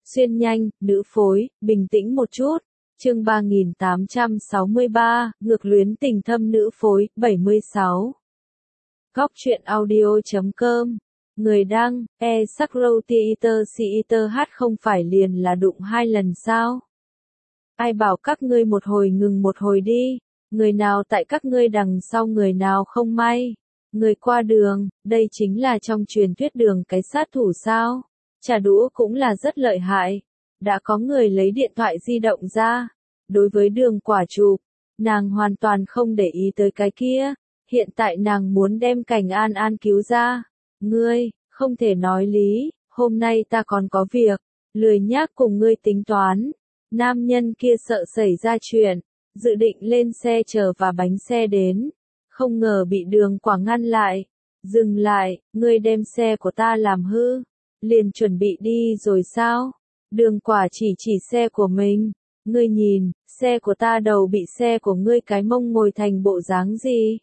Xuyên nhanh, nữ phối, bình tĩnh một chút. Chương 3863, ngược luyến tình thâm nữ phối, 76. Góc truyện audio.com. Người đăng, Sakrotheater hát không phải liền là đụng 2 lần sao? Ai bảo các ngươi một hồi ngừng một hồi đi, người nào tại các ngươi đằng sau người nào không may. Người qua đường, đây chính là trong truyền thuyết đường cái sát thủ sao? Trả đũa cũng là rất lợi hại. Đã có người lấy điện thoại di động ra. Đối với đường quả chụp, nàng hoàn toàn không để ý tới cái kia. Hiện tại nàng muốn đem Cảnh An An cứu ra. Ngươi, không thể nói lý, hôm nay ta còn có việc, lười nhác cùng ngươi tính toán. Nam nhân kia sợ xảy ra chuyện, dự định lên xe chờ và bánh xe đến. Không ngờ bị đường quả ngăn lại. Dừng lại, ngươi đem xe của ta làm hư. Liền chuẩn bị đi rồi sao? Đường quả chỉ xe của mình. Ngươi nhìn, xe của ta đầu bị xe của ngươi cái mông ngồi thành bộ dáng gì?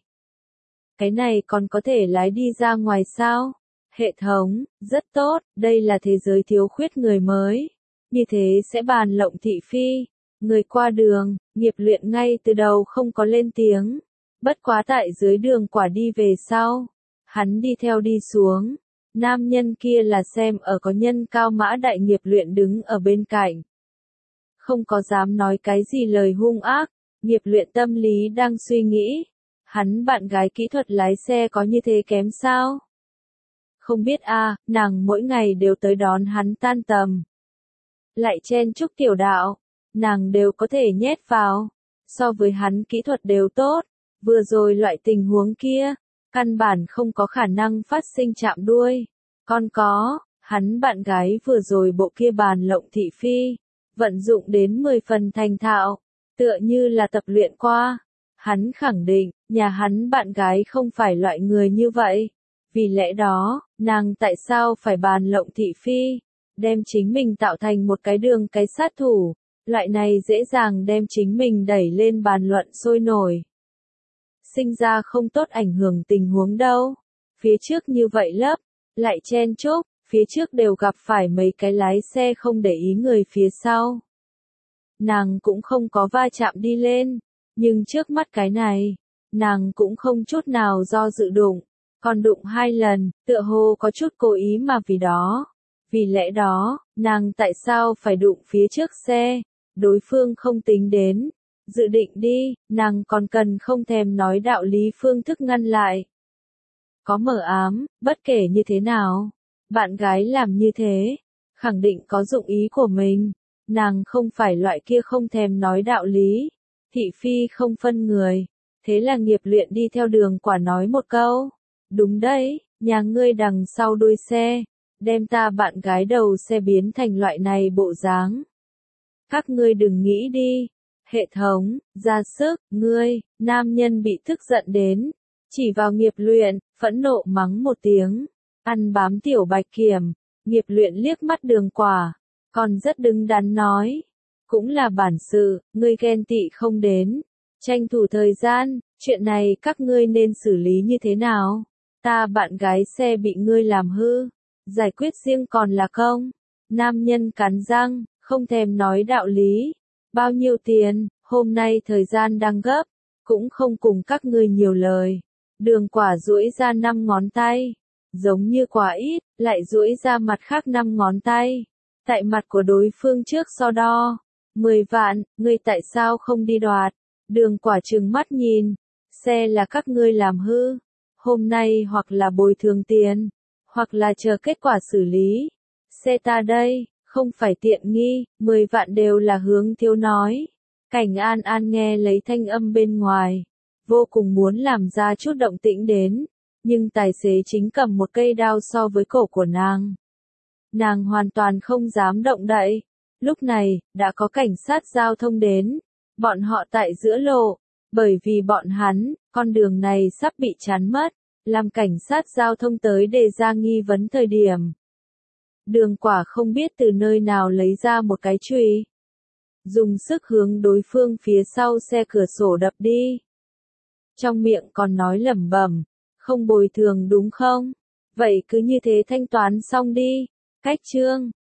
Cái này còn có thể lái đi ra ngoài sao? Hệ thống, rất tốt, đây là thế giới thiếu khuyết người mới. Như thế sẽ bàn lộng thị phi. Người qua đường, nghiệp luyện ngay từ đầu không có lên tiếng. Bất quá tại dưới đường quả đi về sau. Hắn đi theo đi xuống. Nam nhân kia là xem ở có nhân cao mã đại nghiệp luyện đứng ở bên cạnh. Không có dám nói cái gì lời hung ác, nghiệp luyện tâm lý đang suy nghĩ. Hắn bạn gái kỹ thuật lái xe có như thế kém sao? Không biết nàng mỗi ngày đều tới đón hắn tan tầm. Lại chen chúc tiểu đạo, nàng đều có thể nhét vào. So với hắn kỹ thuật đều tốt, vừa rồi loại tình huống kia, căn bản không có khả năng phát sinh chạm đuôi. Còn có, hắn bạn gái vừa rồi bộ kia bàn lộng thị phi, vận dụng đến 10 phần thành thạo, tựa như là tập luyện qua. Hắn khẳng định, nhà hắn bạn gái không phải loại người như vậy. Vì lẽ đó, nàng tại sao phải bàn lộng thị phi, đem chính mình tạo thành một cái đường cái sát thủ, loại này dễ dàng đem chính mình đẩy lên bàn luận sôi nổi. Sinh ra không tốt ảnh hưởng tình huống đâu. Phía trước như vậy lấp, lại chen chúc, phía trước đều gặp phải mấy cái lái xe không để ý người phía sau. Nàng cũng không có va chạm đi lên, nhưng trước mắt cái này, nàng cũng không chút nào do dự đụng, còn đụng 2 lần, tựa hồ có chút cố ý mà vì đó. Vì lẽ đó, nàng tại sao phải đụng phía trước xe, đối phương không tính đến, dự định đi, nàng còn cần không thèm nói đạo lý phương thức ngăn lại. Có mờ ám, bất kể như thế nào, bạn gái làm như thế, khẳng định có dụng ý của mình, nàng không phải loại kia không thèm nói đạo lý, thị phi không phân người, thế là nghiệp luyện đi theo đường quả nói một câu, đúng đấy, nhà ngươi đằng sau đuôi xe, đem ta bạn gái đầu xe biến thành loại này bộ dáng. Các ngươi đừng nghĩ đi, hệ thống, ra sức, ngươi, nam nhân bị tức giận đến, chỉ vào nghiệp luyện, phẫn nộ mắng một tiếng, ăn bám tiểu bạch kiểm, nghiệp luyện liếc mắt đường quả, còn rất đứng đắn nói, cũng là bản sự, ngươi ghen tị không đến, tranh thủ thời gian, chuyện này các ngươi nên xử lý như thế nào, ta bạn gái xe bị ngươi làm hư, giải quyết riêng còn là không, nam nhân cắn răng, không thèm nói đạo lý, bao nhiêu tiền, hôm nay thời gian đang gấp, cũng không cùng các ngươi nhiều lời. Đường quả duỗi ra 5 ngón tay, giống như quả ít, lại duỗi ra mặt khác 5 ngón tay. Tại mặt của đối phương trước so đo, 10 vạn, ngươi tại sao không đi đoạt? Đường quả trừng mắt nhìn, xe là các ngươi làm hư, hôm nay hoặc là bồi thường tiền, hoặc là chờ kết quả xử lý. Xe ta đây, không phải tiện nghi, 10 vạn đều là hướng thiếu nói. Cảnh An An nghe lấy thanh âm bên ngoài, vô cùng muốn làm ra chút động tĩnh đến, nhưng tài xế chính cầm một cây đao so với cổ của nàng. Nàng hoàn toàn không dám động đậy. Lúc này, đã có cảnh sát giao thông đến, bọn họ tại giữa lộ, bởi vì bọn hắn, con đường này sắp bị chắn mất, làm cảnh sát giao thông tới đề ra nghi vấn thời điểm. Đường quả không biết từ nơi nào lấy ra một cái chùy, dùng sức hướng đối phương phía sau xe cửa sổ đập đi. Trong miệng còn nói lẩm bẩm, không bồi thường đúng không? Vậy cứ như thế thanh toán xong đi. Cách chương